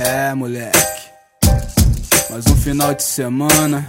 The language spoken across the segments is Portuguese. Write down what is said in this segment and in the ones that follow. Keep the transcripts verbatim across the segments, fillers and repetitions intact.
É, moleque, mais um final de semana.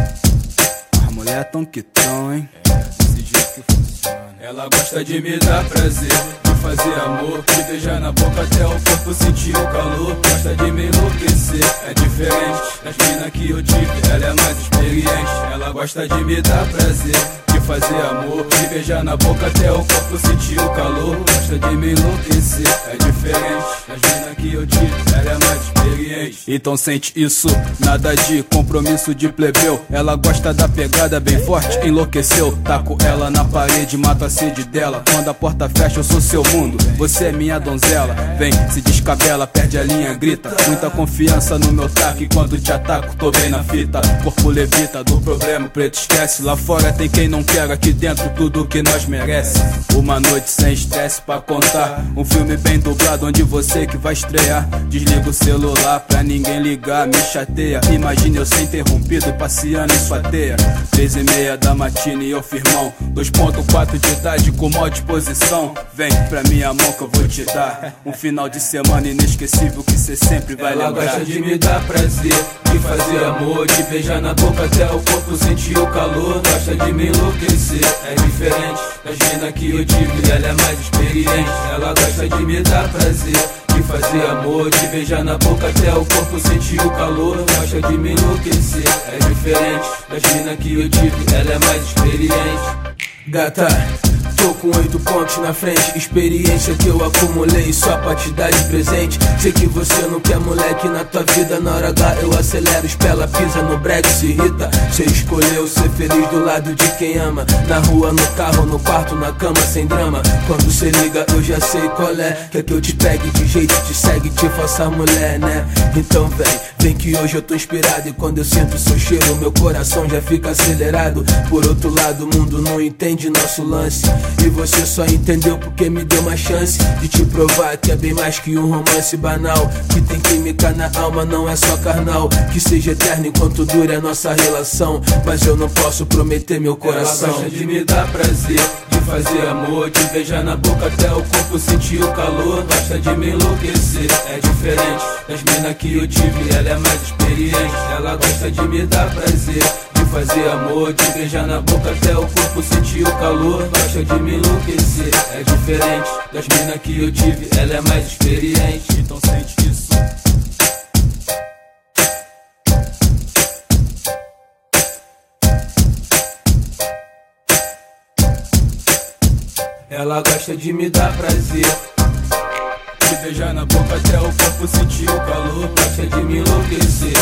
As mulher tão que tão, hein? É, desse jeito que funciona. Ela gosta de me dar prazer, de fazer amor, de beijar na boca até o corpo sentir o calor. Gosta de me enlouquecer, é diferente das mina que eu tive, ela é mais experiente. Ela gosta de me dar prazer, de fazer amor, de beijar na boca até o corpo sentir o calor. Gosta de me enlouquecer, é diferente das mina que eu tive, ela é mais experiente. Então sente isso, nada de compromisso de plebeu. Ela gosta da pegada bem forte, enlouqueceu. Taco ela na parede, mato a sede dela. Quando a porta fecha eu sou seu mundo, você é minha donzela. Vem, se descabela, perde a linha, grita. Muita confiança no meu taco, e quando te ataco tô bem na fita. Corpo levita do problema, preto esquece. Lá fora tem quem não quer, aqui dentro tudo que nós merece. Uma noite sem estresse pra contar, um filme bem dublado onde você que vai estrear. Desliga o celular pra ninguém ligar, me chateia. Imagina eu ser interrompido passeando em sua teia. Três e meia da matina e eu firmão, dois ponto quatro de idade com maior disposição. Vem pra minha mão que eu vou te dar um final de semana inesquecível que cê sempre vai Ela lembrar. Ela gosta de me dar prazer, de fazer amor, de beijar na boca até o corpo sentir o calor. Gosta de me enlouquecer, é diferente das mina que eu tive, ela é mais experiente. Ela gosta de me dar prazer, de fazer amor, de beijar na boca até o corpo sentir o calor. Gosta de me enlouquecer, é diferente das mina que eu tive, ela é mais experiente. Gata, tô com oito pontos na frente, experiência que eu acumulei só pra te dar de presente. Sei que você não quer moleque na tua vida, na hora H eu acelero, espela, pisa no break, se irrita. Cê escolheu ser feliz do lado de quem ama, na rua, no carro, no quarto, na cama, sem drama. Quando cê liga eu já sei qual é, quer que eu te pegue de jeito, te segue, te faça mulher, né? Então vem, vem que hoje eu tô inspirado, e quando eu sinto seu cheiro meu coração já fica acelerado. Por outro lado o mundo não entende nosso lance, e você só entendeu porque me deu uma chance de te provar que é bem mais que um romance banal, que tem química na alma, não é só carnal. Que seja eterno enquanto dure a nossa relação, mas eu não posso prometer meu coração. Ela gosta de me dar prazer, de fazer amor, de beijar na boca até o corpo sentir o calor. Gosta de me enlouquecer, é diferente das mina que eu tive, ela é mais experiente. Ela gosta de me dar prazer, de fazer amor, de beijar na boca até o corpo sentir o calor. Gosta de me enlouquecer, é diferente das mina que eu tive, ela é mais experiente. Então sente isso. Ela gosta de me dar prazer, de beijar na boca até o corpo sentir o calor. Gosta de me enlouquecer.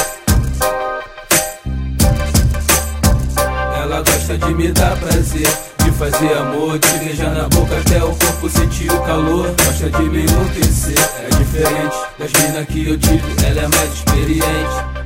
Ela gosta de me dar prazer, de fazer amor, de beijar na boca até o corpo sentir o calor. Gosta de me enlouquecer, é diferente das mina que eu tive, ela é mais experiente.